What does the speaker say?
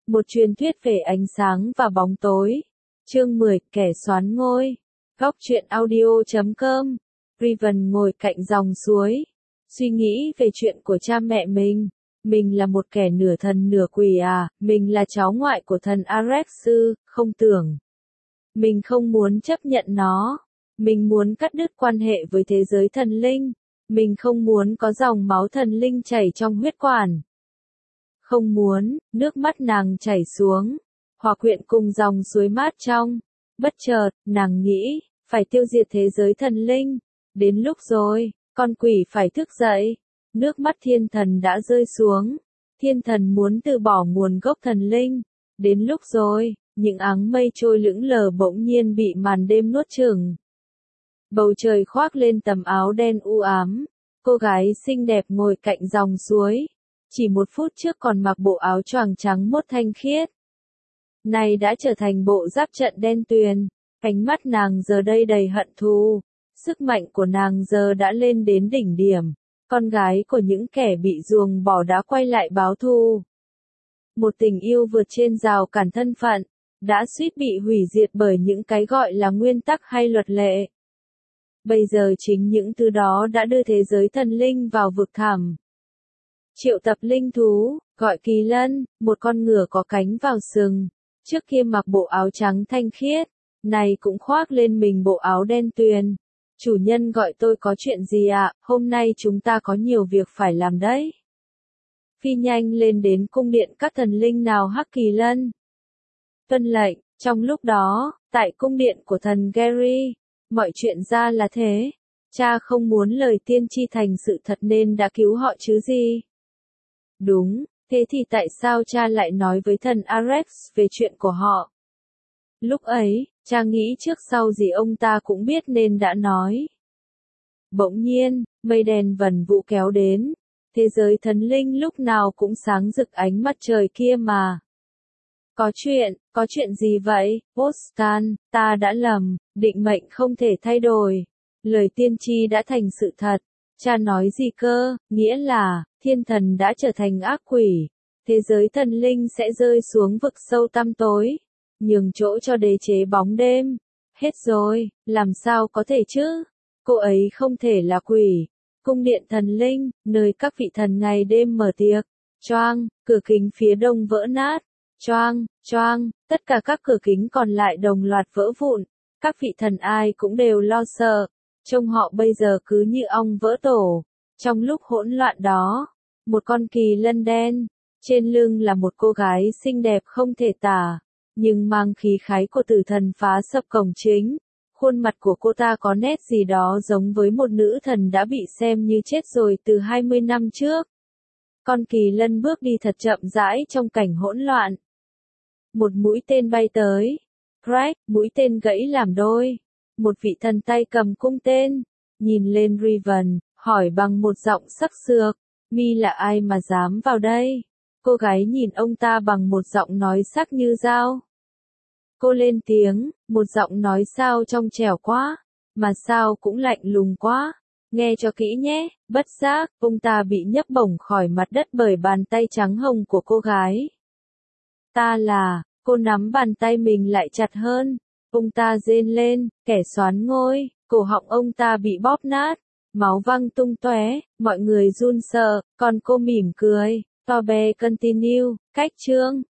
Một truyền thuyết về ánh sáng và bóng tối. Chương 10, kẻ soán ngôi. Góc truyện audio.com. Riven ngồi cạnh dòng suối, suy nghĩ về chuyện của cha mẹ mình. Mình là một kẻ nửa thần nửa quỷ à, mình là cháu ngoại của thần Ares sư, không tưởng. Mình không muốn chấp nhận nó. Mình muốn cắt đứt quan hệ với thế giới thần linh. Mình không muốn có dòng máu thần linh chảy trong huyết quản. Không muốn, nước mắt nàng chảy xuống, hòa quyện cùng dòng suối mát trong. Bất chợt, nàng nghĩ, phải tiêu diệt thế giới thần linh. Đến lúc rồi, con quỷ phải thức dậy. Nước mắt thiên thần đã rơi xuống. Thiên thần muốn từ bỏ nguồn gốc thần linh. Đến lúc rồi, những áng mây trôi lững lờ bỗng nhiên bị màn đêm nuốt chửng. Bầu trời khoác lên tấm áo đen u ám. Cô gái xinh đẹp ngồi cạnh dòng suối. Chỉ một phút trước còn mặc bộ áo choàng trắng mốt thanh khiết. Này đã trở thành bộ giáp trận đen tuyền. Ánh mắt nàng giờ đây đầy hận thù. Sức mạnh của nàng giờ đã lên đến đỉnh điểm. Con gái của những kẻ bị ruồng bỏ đã quay lại báo thù. Một tình yêu vượt trên rào cản thân phận, đã suýt bị hủy diệt bởi những cái gọi là nguyên tắc hay luật lệ. Bây giờ chính những thứ đó đã đưa thế giới thần linh vào vực thẳm. Triệu tập linh thú, gọi kỳ lân, một con ngựa có cánh vào sừng. Trước kia mặc bộ áo trắng thanh khiết, này cũng khoác lên mình bộ áo đen tuyền. Chủ nhân gọi tôi có chuyện gì ạ? Hôm nay chúng ta có nhiều việc phải làm đấy. Phi nhanh lên đến cung điện các thần linh nào hắc kỳ lân. Tuân lệnh, trong lúc đó, tại cung điện của thần Gary, mọi chuyện ra là thế. Cha không muốn lời tiên tri thành sự thật nên đã cứu họ chứ gì. Đúng, thế thì tại sao cha lại nói với thần Ares về chuyện của họ? Lúc ấy, cha nghĩ trước sau gì ông ta cũng biết nên đã nói. Bỗng nhiên, mây đen vần vũ kéo đến. Thế giới thần linh lúc nào cũng sáng rực ánh mặt trời kia mà. Có chuyện gì vậy, Bostan, ta đã lầm, định mệnh không thể thay đổi. Lời tiên tri đã thành sự thật. Cha nói gì cơ, nghĩa là, thiên thần đã trở thành ác quỷ. Thế giới thần linh sẽ rơi xuống vực sâu tăm tối. Nhường chỗ cho đế chế bóng đêm. Hết rồi, làm sao có thể chứ? Cô ấy không thể là quỷ. Cung điện thần linh, nơi các vị thần ngày đêm mở tiệc. Choang, cửa kính phía đông vỡ nát. Choang, choang, tất cả các cửa kính còn lại đồng loạt vỡ vụn. Các vị thần ai cũng đều lo sợ. Trông họ bây giờ cứ như ong vỡ tổ. Trong lúc hỗn loạn đó, một con kỳ lân đen, trên lưng là một cô gái xinh đẹp không thể tả, nhưng mang khí khái của tử thần phá sập cổng chính. Khuôn mặt của cô ta có nét gì đó giống với một nữ thần đã bị xem như chết rồi từ 20 năm trước. Con kỳ lân bước đi thật chậm rãi trong cảnh hỗn loạn. Một mũi tên bay tới. Crack, mũi tên gãy làm đôi. Một vị thần tay cầm cung tên, nhìn lên Riven, hỏi bằng một giọng sắc sược, mi là ai mà dám vào đây? Cô gái nhìn ông ta bằng một giọng nói sắc như dao. Cô lên tiếng, một giọng nói sao trong trẻo quá, mà sao cũng lạnh lùng quá. Nghe cho kỹ nhé, bất giác, ông ta bị nhấc bổng khỏi mặt đất bởi bàn tay trắng hồng của cô gái. Ta là, cô nắm bàn tay mình lại chặt hơn. Ông ta rên lên, kẻ soán ngôi, cổ họng ông ta bị bóp nát, máu văng tung tóe, mọi người run sợ, còn cô mỉm cười. Tobe continue, cách chương.